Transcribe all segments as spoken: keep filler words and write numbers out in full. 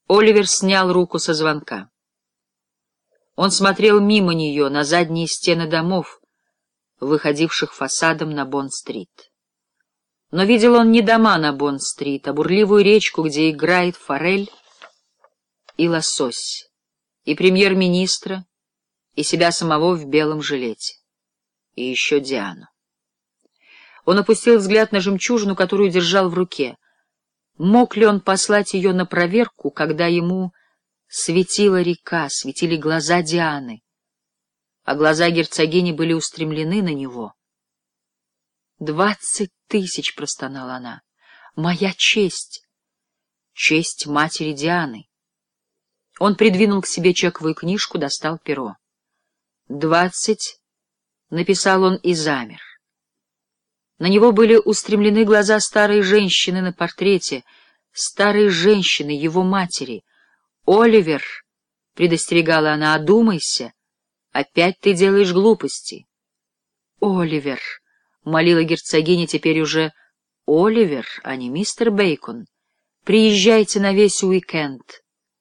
Оливер снял руку со звонка. Он смотрел мимо нее на задние стены домов, выходивших фасадом на Бонд-стрит. Но видел он не дома на Бонд-стрит, а бурливую речку, где играет форель и лосось, и премьер-министра, и себя самого в белом жилете, и еще Диану. Он опустил взгляд на жемчужину, которую держал в руке. Мог ли он послать ее на проверку, когда ему светила река, светили глаза Дианы, а глаза герцогини были устремлены на него? «Двадцать тысяч!» — простонала она. «Моя честь! Честь матери Дианы!» Он придвинул к себе чековую книжку, достал перо. «Двадцать!» — написал он и замер. На него были устремлены глаза старой женщины на портрете, старой женщины, его матери. «Оливер!» — предостерегала она, — «одумайся! Опять ты делаешь глупости!» «Оливер!» — молила герцогиня, теперь уже Оливер, а не мистер Бейкон. «Приезжайте на весь уикенд!»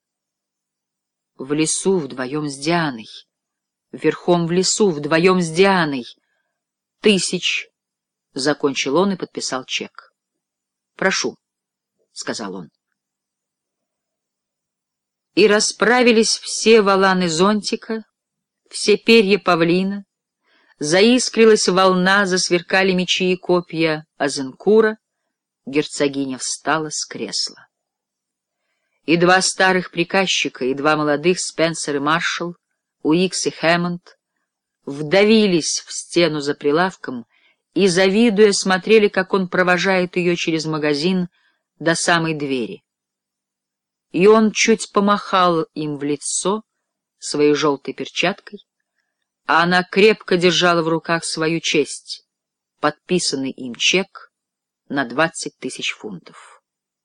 В лесу вдвоем с Дианой, верхом в лесу вдвоем с Дианой. Тысяч! — закончил он и подписал чек. «Прошу», — сказал он. И расправились все воланы зонтика, все перья павлина, заискрилась волна, засверкали мечи и копья Азенкура, герцогиня встала с кресла. И два старых приказчика, и два молодых, Спенсер и Маршалл, Уикс и Хэммонд, вдавились в стену за прилавком и, завидуя, смотрели, как он провожает ее через магазин до самой двери. И он чуть помахал им в лицо своей желтой перчаткой, а она крепко держала в руках свою честь, подписанный им чек на двадцать тысяч фунтов.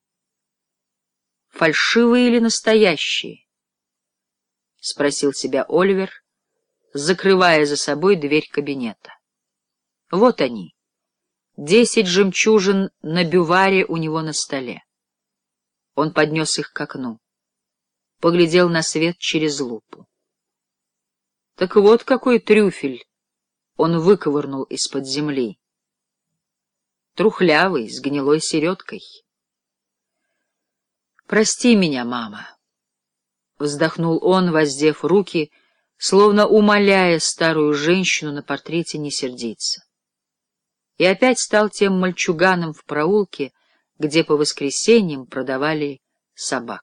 «Фальшивые или настоящие?» — спросил себя Оливер, закрывая за собой дверь кабинета. Вот они, десять жемчужин на бюваре у него на столе. Он поднес их к окну, поглядел на свет через лупу. Так вот какой трюфель он выковырнул из-под земли. Трухлявый, с гнилой середкой. «Прости меня, мама», — вздохнул он, воздев руки, словно умоляя старую женщину на портрете не сердиться. И опять стал тем мальчуганом в проулке, где по воскресеньям продавали собак.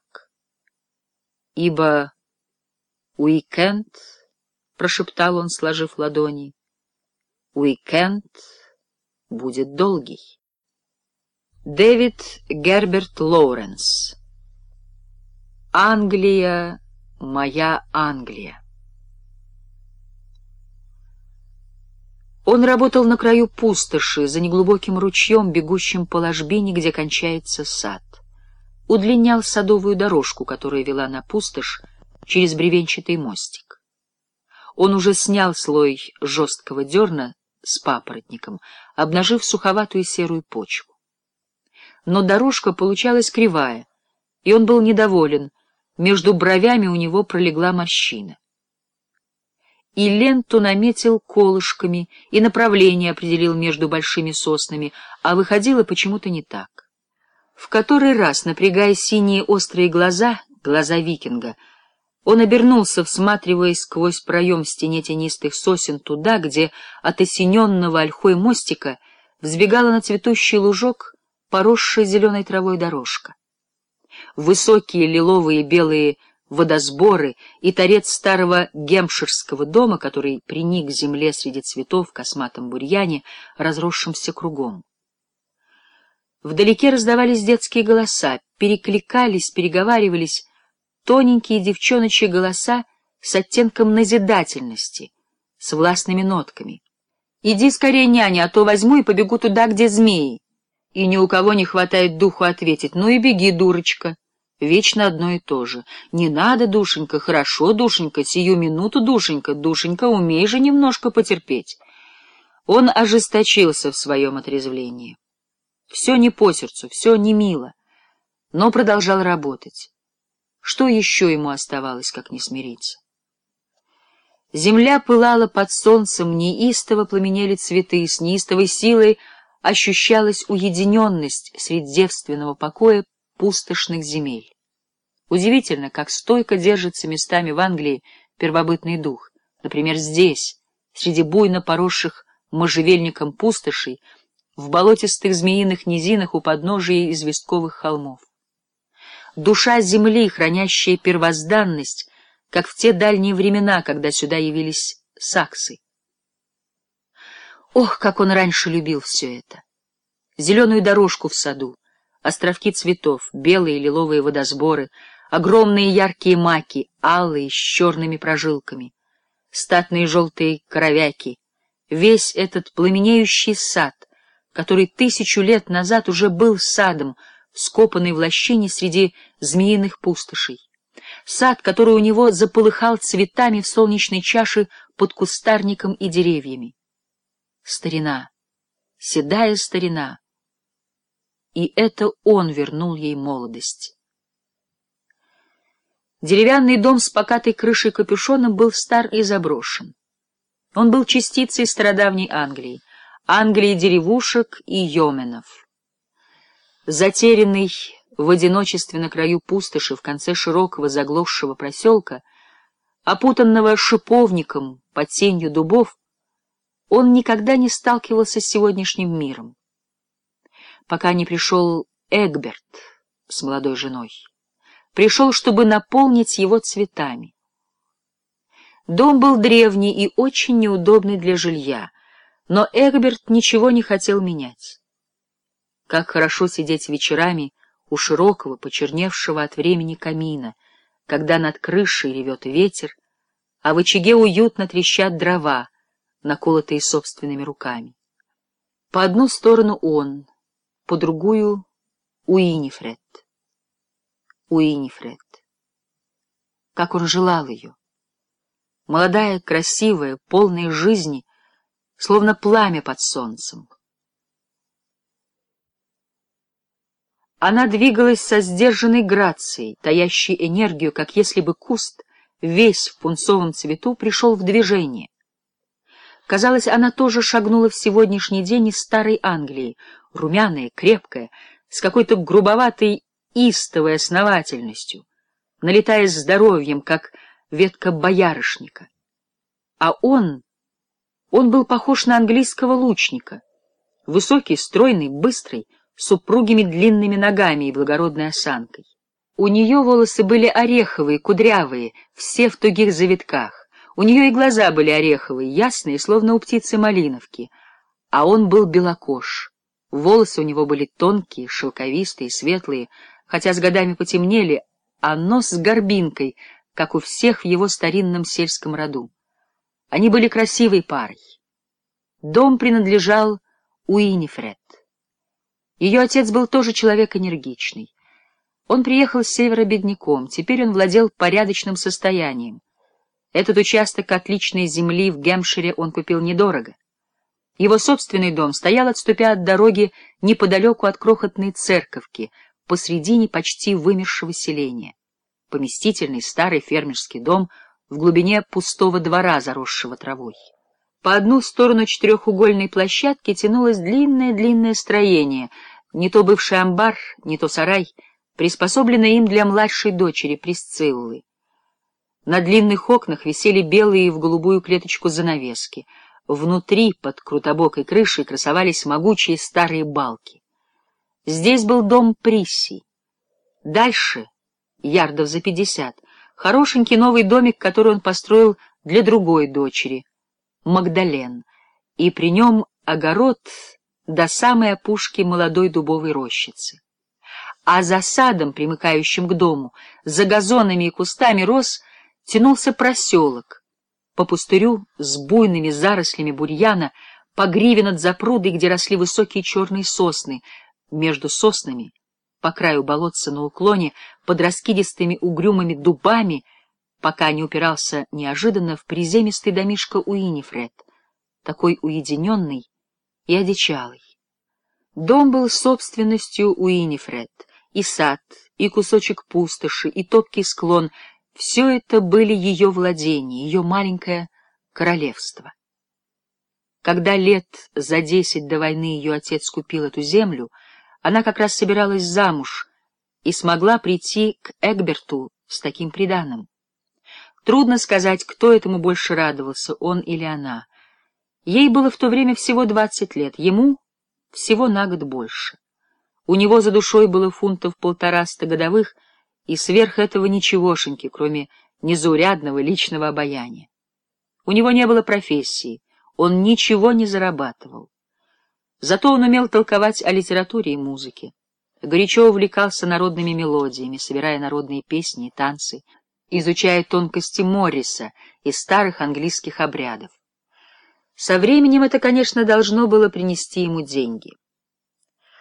Ибо уикенд, — прошептал он, сложив ладони, — уикенд будет долгий. Дэвид Герберт Лоуренс. Англия, моя Англия. Он работал на краю пустоши, за неглубоким ручьем, бегущим по ложбине, где кончается сад. Удлинял садовую дорожку, которая вела на пустошь через бревенчатый мостик. Он уже снял слой жесткого дерна с папоротником, обнажив суховатую серую почву. Но дорожка получалась кривая, и он был недоволен, между бровями у него пролегла морщина. И ленту наметил колышками, и направление определил между большими соснами, а выходило почему-то не так. В который раз, напрягая синие острые глаза, глаза викинга, он обернулся, всматриваясь сквозь проем в стене тенистых сосен туда, где от осененного ольхой мостика взбегала на цветущий лужок поросшая зеленой травой дорожка. Высокие лиловые белые водосборы и торец старого гемпширского дома, который приник к земле среди цветов в косматом бурьяне, разросшемся кругом. Вдалеке раздавались детские голоса, перекликались, переговаривались тоненькие девчоночьи голоса с оттенком назидательности, с властными нотками. «Иди скорее, няня, а то возьму и побегу туда, где змеи». И ни у кого не хватает духу ответить: «Ну и беги, дурочка». Вечно одно и то же. «Не надо, душенька, хорошо, душенька, сию минуту, душенька, душенька, умей же немножко потерпеть». Он ожесточился в своем отрезвлении. Все не по сердцу, все не мило, но продолжал работать. Что еще ему оставалось, как не смириться? Земля пылала под солнцем, неистово пламенели цветы, с неистовой силой ощущалась уединенность среди девственного покоя пустошных земель. Удивительно, как стойко держится местами в Англии первобытный дух. Например, здесь, среди буйно поросших можжевельником пустошей, в болотистых змеиных низинах у подножия известковых холмов. Душа земли, хранящая первозданность, как в те дальние времена, когда сюда явились саксы. Ох, как он раньше любил все это! Зеленую дорожку в саду, островки цветов, белые и лиловые водосборы, огромные яркие маки, алые с черными прожилками, статные желтые коровяки, весь этот пламенеющий сад, который тысячу лет назад уже был садом, вскопанный в лощине среди змеиных пустошей. Сад, который у него заполыхал цветами в солнечной чаше под кустарником и деревьями. Старина, седая старина. И это он вернул ей молодость. Деревянный дом с покатой крышей капюшоном был стар и заброшен. Он был частицей стародавней Англии, Англии деревушек и йоменов. Затерянный в одиночестве на краю пустоши в конце широкого заглохшего проселка, опутанного шиповником под тенью дубов, он никогда не сталкивался с сегодняшним миром, пока не пришел Эгберт с молодой женой. Пришел, чтобы наполнить его цветами. Дом был древний и очень неудобный для жилья, но Эгберт ничего не хотел менять. Как хорошо сидеть вечерами у широкого, почерневшего от времени камина, когда над крышей ревет ветер, а в очаге уютно трещат дрова, наколотые собственными руками. По одну сторону он, по другую — Уинифред. Уинифред. Как он желал ее! Молодая, красивая, полная жизни, словно пламя под солнцем. Она двигалась со сдержанной грацией, таящей энергию, как если бы куст, весь в пунцовом цвету, пришел в движение. Казалось, она тоже шагнула в сегодняшний день из старой Англии, румяная, крепкая, с какой-то грубоватой, истовой основательностью, налетая здоровьем, как ветка боярышника. А он, он был похож на английского лучника, высокий, стройный, быстрый, с упругими длинными ногами и благородной осанкой. У нее волосы были ореховые, кудрявые, все в тугих завитках. У нее и глаза были ореховые, ясные, словно у птицы малиновки. А он был белокож. Волосы у него были тонкие, шелковистые, светлые, хотя с годами потемнели, а нос с горбинкой, как у всех в его старинном сельском роду. Они были красивой парой. Дом принадлежал Уинифред. Ее отец был тоже человек энергичный. Он приехал с севера бедняком, теперь он владел порядочным состоянием. Этот участок отличной земли в Гэмпшире он купил недорого. Его собственный дом стоял, отступя от дороги, неподалеку от крохотной церковки, посредине почти вымершего селения. Поместительный старый фермерский дом в глубине пустого двора, заросшего травой. По одну сторону четырехугольной площадки тянулось длинное-длинное строение, не то бывший амбар, не то сарай, приспособленный им для младшей дочери Присциллы. На длинных окнах висели белые в голубую клеточку занавески. Внутри, под крутобокой крышей, красовались могучие старые балки. Здесь был дом Присси. Дальше, ярдов за пятьдесят, хорошенький новый домик, который он построил для другой дочери, Магдален, и при нем огород до самой опушки молодой дубовой рощицы. А за садом, примыкающим к дому, за газонами и кустами роз, тянулся проселок, по пустырю с буйными зарослями бурьяна, по гриве над запрудой, где росли высокие черные сосны, между соснами, по краю болотца на уклоне, под раскидистыми угрюмыми дубами, пока не упирался неожиданно в приземистый домишко Уинифред, такой уединенный и одичалый. Дом был собственностью Уинифред, и сад, и кусочек пустоши, и топкий склон — все это были ее владения, ее маленькое королевство. Когда лет за десять до войны ее отец купил эту землю, она как раз собиралась замуж и смогла прийти к Эгберту с таким приданым. Трудно сказать, кто этому больше радовался, он или она. Ей было в то время всего двадцать лет, ему всего на год больше. У него за душой было фунтов полтораста годовых, и сверх этого ничегошеньки, кроме незаурядного личного обаяния. У него не было профессии, он ничего не зарабатывал. Зато он умел толковать о литературе и музыке, горячо увлекался народными мелодиями, собирая народные песни и танцы, изучая тонкости Морриса и старых английских обрядов. Со временем это, конечно, должно было принести ему деньги.